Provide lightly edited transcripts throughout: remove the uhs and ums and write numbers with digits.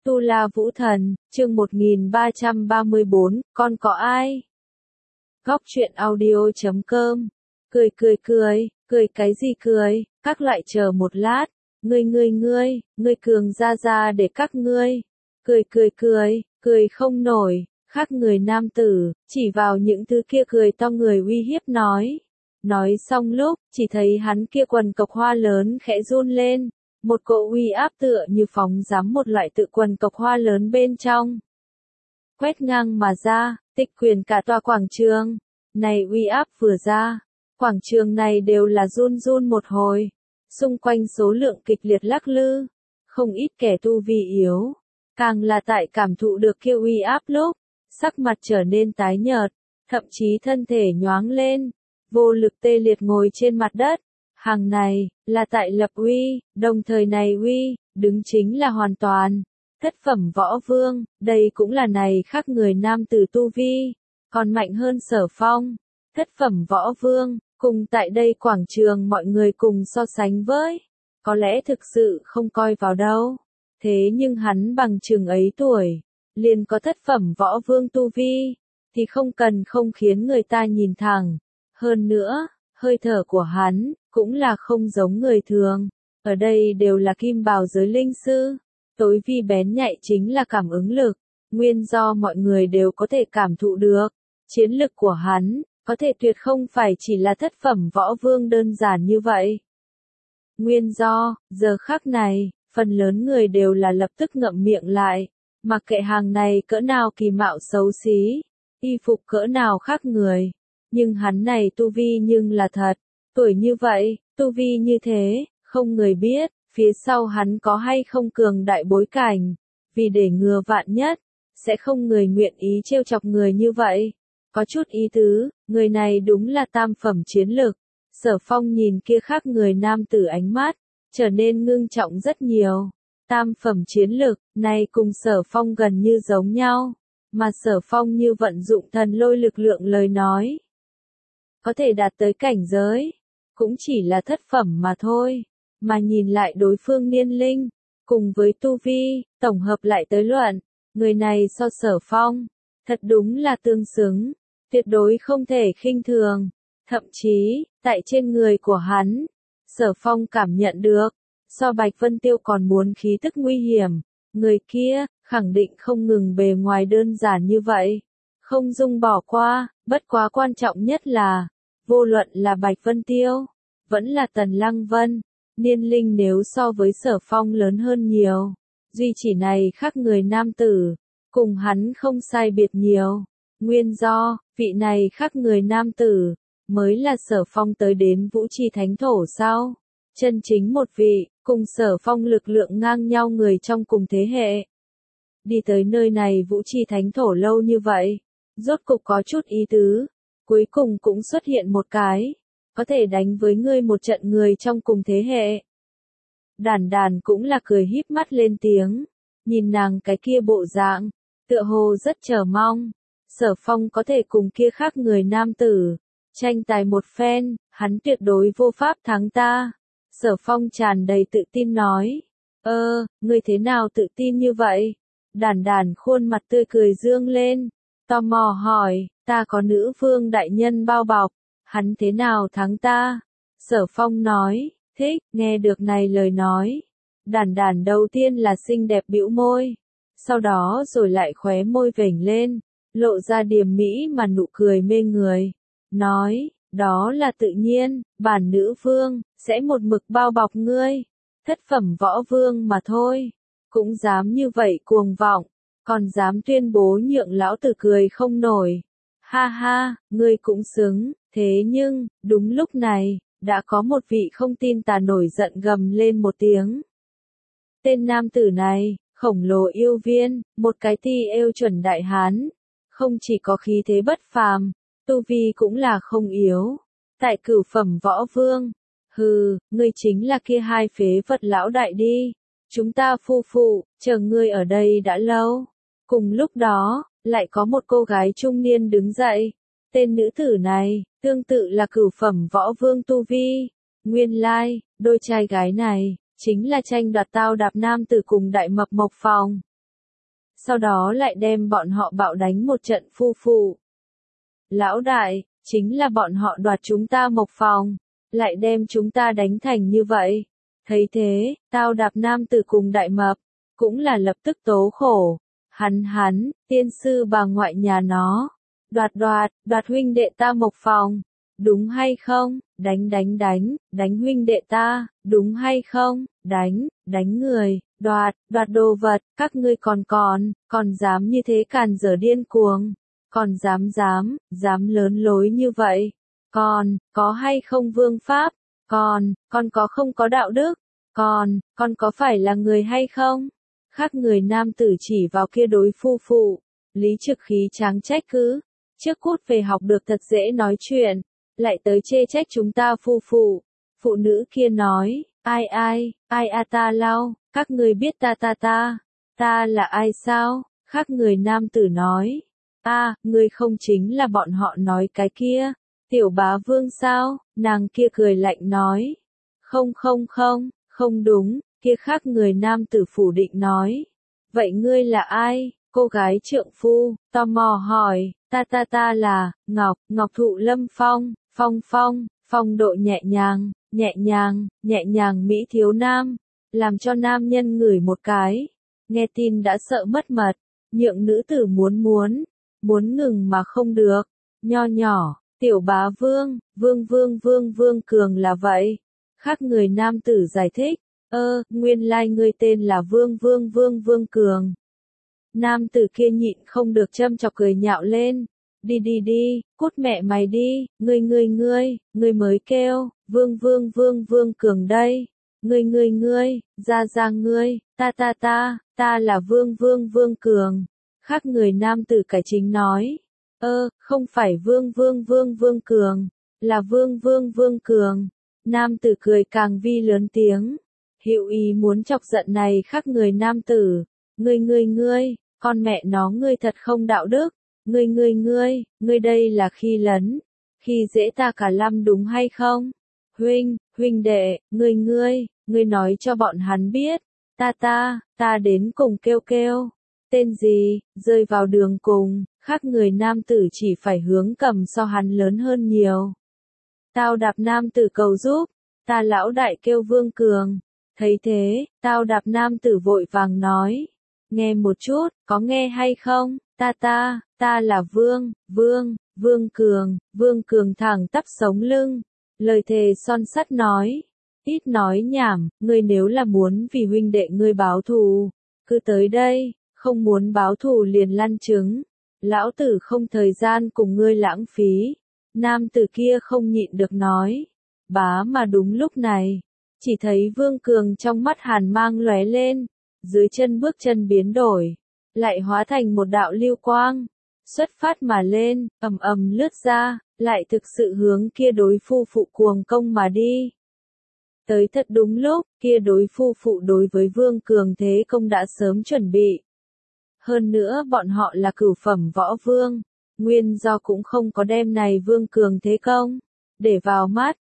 Tu La Vũ Thần, chương 1334, con có ai? Góc truyện audio.com. Cười cái gì cười, các loại chờ một lát, ngươi cường ra để các ngươi. Cười không nổi, khác người nam tử, chỉ vào những thứ kia cười to người uy hiếp nói. Nói xong lúc, chỉ thấy hắn kia quần cộc hoa lớn khẽ run lên. Một cỗ uy áp tựa như phóng giám một loại tự quần cộc hoa lớn bên trong. Quét ngang mà ra, tịch quyển cả tòa quảng trường. Này uy áp vừa ra, quảng trường này đều là run run một hồi. Xung quanh số lượng kịch liệt lắc lư, không ít kẻ tu vi yếu. Càng là tại cảm thụ được kia uy áp lúc, sắc mặt trở nên tái nhợt, thậm chí thân thể nhoáng lên, vô lực tê liệt ngồi trên mặt đất. Hàng này, là tại lập uy, đồng thời này uy, đứng chính là hoàn toàn. Thất phẩm võ vương, đây cũng là này khác người nam tử tu vi, còn mạnh hơn Sở Phong. Thất phẩm võ vương, cùng tại đây quảng trường mọi người cùng so sánh với, có lẽ thực sự không coi vào đâu. Thế nhưng hắn bằng chừng ấy tuổi, liền có thất phẩm võ vương tu vi, thì không cần không khiến người ta nhìn thẳng. Hơn nữa, hơi thở của hắn, cũng là không giống người thường. Ở đây đều là kim bào giới linh sư. Tối vi bén nhạy chính là cảm ứng lực. Nguyên do mọi người đều có thể cảm thụ được. Chiến lực của hắn, có thể tuyệt không phải chỉ là thất phẩm võ vương đơn giản như vậy. Nguyên do, giờ khắc này, phần lớn người đều là lập tức ngậm miệng lại. Mặc kệ hàng này cỡ nào kỳ mạo xấu xí, y phục cỡ nào khác người. Nhưng hắn này tu vi nhưng là thật. Tuổi như vậy, tu vi như thế, không người biết, phía sau hắn có hay không cường đại bối cảnh. Vì để ngừa vạn nhất, sẽ không người nguyện ý trêu chọc người như vậy. Có chút ý tứ, người này đúng là tam phẩm chiến lực. Sở Phong nhìn kia khác người nam tử ánh mắt, trở nên ngưng trọng rất nhiều. Tam phẩm chiến lực, này cùng Sở Phong gần như giống nhau. Mà Sở Phong như vận dụng thần lôi lực lượng lời nói. Có thể đạt tới cảnh giới, cũng chỉ là thất phẩm mà thôi. Mà nhìn lại đối phương niên linh, cùng với tu vi, tổng hợp lại tới luận, người này so Sở Phong, thật đúng là tương xứng, tuyệt đối không thể khinh thường. Thậm chí, tại trên người của hắn, Sở Phong cảm nhận được, so Bạch Vân Tiêu còn muốn khí tức nguy hiểm, người kia, khẳng định không ngừng bề ngoài đơn giản như vậy, không dung bỏ qua, bất quá quan trọng nhất là, vô luận là Bạch Vân Tiêu, vẫn là Tần Lăng Vân, niên linh nếu so với Sở Phong lớn hơn nhiều, duy chỉ này khác người nam tử, cùng hắn không sai biệt nhiều. Nguyên do, vị này khác người nam tử, mới là Sở Phong tới đến Vũ Chi Thánh Thổ sau. Chân chính một vị, cùng Sở Phong lực lượng ngang nhau người trong cùng thế hệ. Đi tới nơi này Vũ Chi Thánh Thổ lâu như vậy, rốt cục có chút ý tứ, cuối cùng cũng xuất hiện một cái, có thể đánh với ngươi một trận người trong cùng thế hệ. Đàn cũng là cười híp mắt lên tiếng, nhìn nàng cái kia bộ dạng, tựa hồ rất chờ mong. Sở Phong có thể cùng kia khác người nam tử, tranh tài một phen, hắn tuyệt đối vô pháp thắng ta. Sở Phong tràn đầy tự tin nói, ngươi thế nào tự tin như vậy? Đàn khuôn mặt tươi cười dương lên, tò mò hỏi, ta có nữ vương đại nhân bao bọc, hắn thế nào thắng ta? Sở Phong nói, thích, nghe được này lời nói. Đàn đầu tiên là xinh đẹp bĩu môi, sau đó rồi lại khóe môi vểnh lên, lộ ra điềm mỹ mà nụ cười mê người. Nói, đó là tự nhiên, bản nữ vương, sẽ một mực bao bọc ngươi. Thất phẩm võ vương mà thôi, cũng dám như vậy cuồng vọng, còn dám tuyên bố nhượng lão tử cười không nổi. Ha ha, ngươi cũng xứng, thế nhưng, đúng lúc này, đã có một vị không tin tà nổi giận gầm lên một tiếng. Tên nam tử này, khổng lồ yêu viên, một cái ti êu chuẩn đại hán, không chỉ có khí thế bất phàm, tu vi cũng là không yếu. Tại cửu phẩm võ vương, hừ, ngươi chính là kia hai phế vật lão đại đi. Chúng ta phu phụ, chờ ngươi ở đây đã lâu. Cùng lúc đó, lại có một cô gái trung niên đứng dậy. Tên nữ tử này, tương tự là cửu phẩm võ vương tu vi. Nguyên lai, đôi trai gái này, chính là tranh đoạt tao đạp nam tử cùng đại mập Mộc Phòng. sau đó lại đem bọn họ bạo đánh một trận phu phụ. Lão đại, chính là bọn họ đoạt chúng ta mộc phòng, lại đem chúng ta đánh thành như vậy. Thấy thế, Tao Đạp nam tử cùng Đại Mập, cũng là lập tức tố khổ. Hắn, tiên sư bà ngoại nhà nó, đoạt huynh đệ ta mộc phòng, đúng hay không, đánh huynh đệ ta, đúng hay không, đánh người, đoạt đồ vật, các ngươi còn dám như thế càn dở điên cuồng, còn dám lớn lối như vậy, có hay không vương pháp, còn có không có đạo đức, còn có phải là người hay không? Khác người nam tử chỉ vào kia đối phu phụ, Lý Trực Khí tráng trách cứ, trước cút về học được thật dễ nói chuyện, lại tới chê trách chúng ta phu phụ. Phụ nữ kia nói, ai ta lau, các người biết ta là ai sao? Khác người nam tử nói, ngươi không chính là bọn họ nói cái kia, tiểu bá vương sao? Nàng kia cười lạnh nói, không đúng, kia khác người nam tử phủ định nói, vậy ngươi là ai? Cô gái trượng phu, tò mò hỏi, ta là, Ngọc Thụ Lâm Phong, phong độ nhẹ nhàng mỹ thiếu nam, làm cho nam nhân ngửi một cái, nghe tin đã sợ mất mật, nhượng nữ tử muốn ngừng mà không được, nho nhỏ, tiểu bá vương cường là vậy. Khác người nam tử giải thích, nguyên lai ngươi tên là vương cường. Nam tử kia nhịn không được châm chọc cười nhạo lên, đi, cút mẹ mày đi, ngươi mới kêu, vương cường đây, ngươi, ra ngươi, ta là vương cường. Khác người nam tử cải chính nói, không phải vương cường, là vương cường. Nam tử cười càng vi lớn tiếng, hữu ý muốn chọc giận này khác người nam tử, ngươi, con mẹ nó ngươi thật không đạo đức, ngươi đây là khi lấn, khi dễ ta cả lâm đúng hay không? Huynh đệ, ngươi nói cho bọn hắn biết, ta đến cùng kêu, tên gì, rơi vào đường cùng, khác người nam tử chỉ phải hướng cầm so hắn lớn hơn nhiều. Tao Đạp nam tử cầu giúp, ta lão đại kêu Vương Cường. Thấy thế, Tao Đạp nam tử vội vàng nói, nghe một chút, có nghe hay không? Ta là Vương Cường thẳng tắp sống lưng, lời thề son sắt nói, ít nói nhảm, ngươi nếu là muốn vì huynh đệ ngươi báo thù, cứ tới đây, không muốn báo thù liền lăn trứng, lão tử không thời gian cùng ngươi lãng phí. Nam tử kia không nhịn được nói, bá mà đúng lúc này, chỉ thấy Vương Cường trong mắt hàn mang lóe lên, dưới chân bước chân biến đổi, lại hóa thành một đạo lưu quang, xuất phát mà lên, ầm lướt ra, lại thực sự hướng kia đối phu phụ cuồng công mà đi. Tới thật đúng lúc, kia đối phu phụ đối với Vương Cường thế công đã sớm chuẩn bị. Hơn nữa bọn họ là cửu phẩm võ vương, nguyên do cũng không có đem này Vương Cường thế công để vào mắt,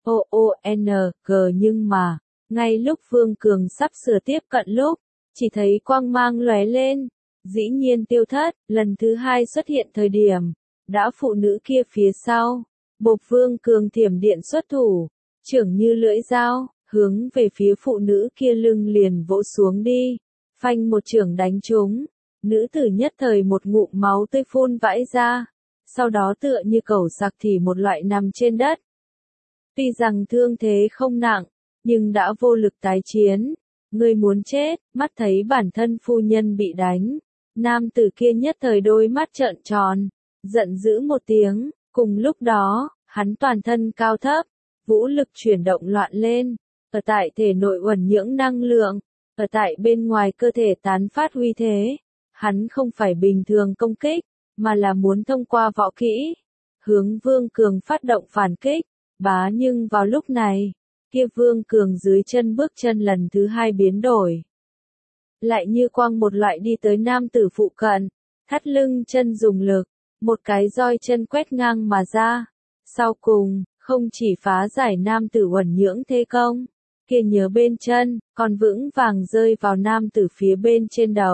nhưng mà, ngay lúc Vương Cường sắp sửa tiếp cận lúc, chỉ thấy quang mang lóe lên, dĩ nhiên tiêu thất, lần thứ hai xuất hiện thời điểm, đã phụ nữ kia phía sau, bộp Vương Cường thiểm điện xuất thủ, trưởng như lưỡi dao, hướng về phía phụ nữ kia lưng liền vỗ xuống đi, phanh một chưởng đánh trúng, nữ tử nhất thời một ngụm máu tươi phun vãi ra, sau đó tựa như cẩu sặc thì một loại nằm trên đất. Tuy rằng thương thế không nặng, nhưng đã vô lực tái chiến. Người muốn chết, mắt thấy bản thân phu nhân bị đánh. Nam tử kia nhất thời đôi mắt trợn tròn, giận dữ một tiếng, cùng lúc đó, hắn toàn thân cao thấp, vũ lực chuyển động loạn lên, ở tại thể nội uẩn nhưỡng năng lượng, ở tại bên ngoài cơ thể tán phát uy thế. Hắn không phải bình thường công kích, mà là muốn thông qua võ kỹ, hướng Vương Cường phát động phản kích, nhưng vào lúc này, kia Vương Cường dưới chân bước chân lần thứ hai biến đổi. Lại như quang một loại đi tới nam tử phụ cận, thắt lưng chân dùng lực, một cái roi chân quét ngang mà ra. Sau cùng, không chỉ phá giải nam tử uẩn nhưỡng thế công, kia nhớ bên chân, còn vững vàng rơi vào nam tử phía bên trên đầu.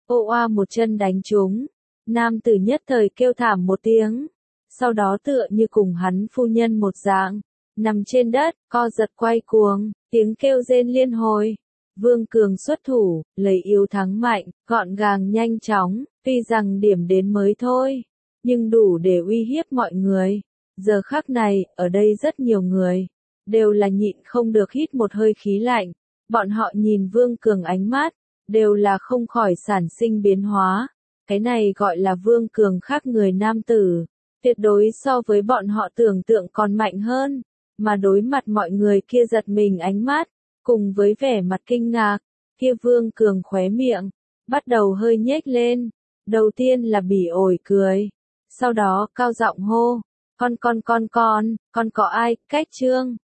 Ô oa một chân đánh trúng. Nam tử nhất thời kêu thảm một tiếng. Sau đó tựa như cùng hắn phu nhân một dạng. Nằm trên đất, co giật quay cuồng, tiếng kêu rên liên hồi. Vương Cường xuất thủ, lấy yếu thắng mạnh, gọn gàng nhanh chóng, tuy rằng điểm đến mới thôi, nhưng đủ để uy hiếp mọi người. Giờ khắc này, ở đây rất nhiều người, đều là nhịn không được hít một hơi khí lạnh. Bọn họ nhìn Vương Cường ánh mắt, đều là không khỏi sản sinh biến hóa. Cái này gọi là Vương Cường khác người nam tử, tuyệt đối so với bọn họ tưởng tượng còn mạnh hơn. Mà đối mặt mọi người kia giật mình ánh mắt, cùng với vẻ mặt kinh ngạc, kia Vương Cường khóe miệng, bắt đầu hơi nhếch lên. Đầu tiên là bỉ ổi cười, sau đó cao giọng hô, con có ai, cách Trương.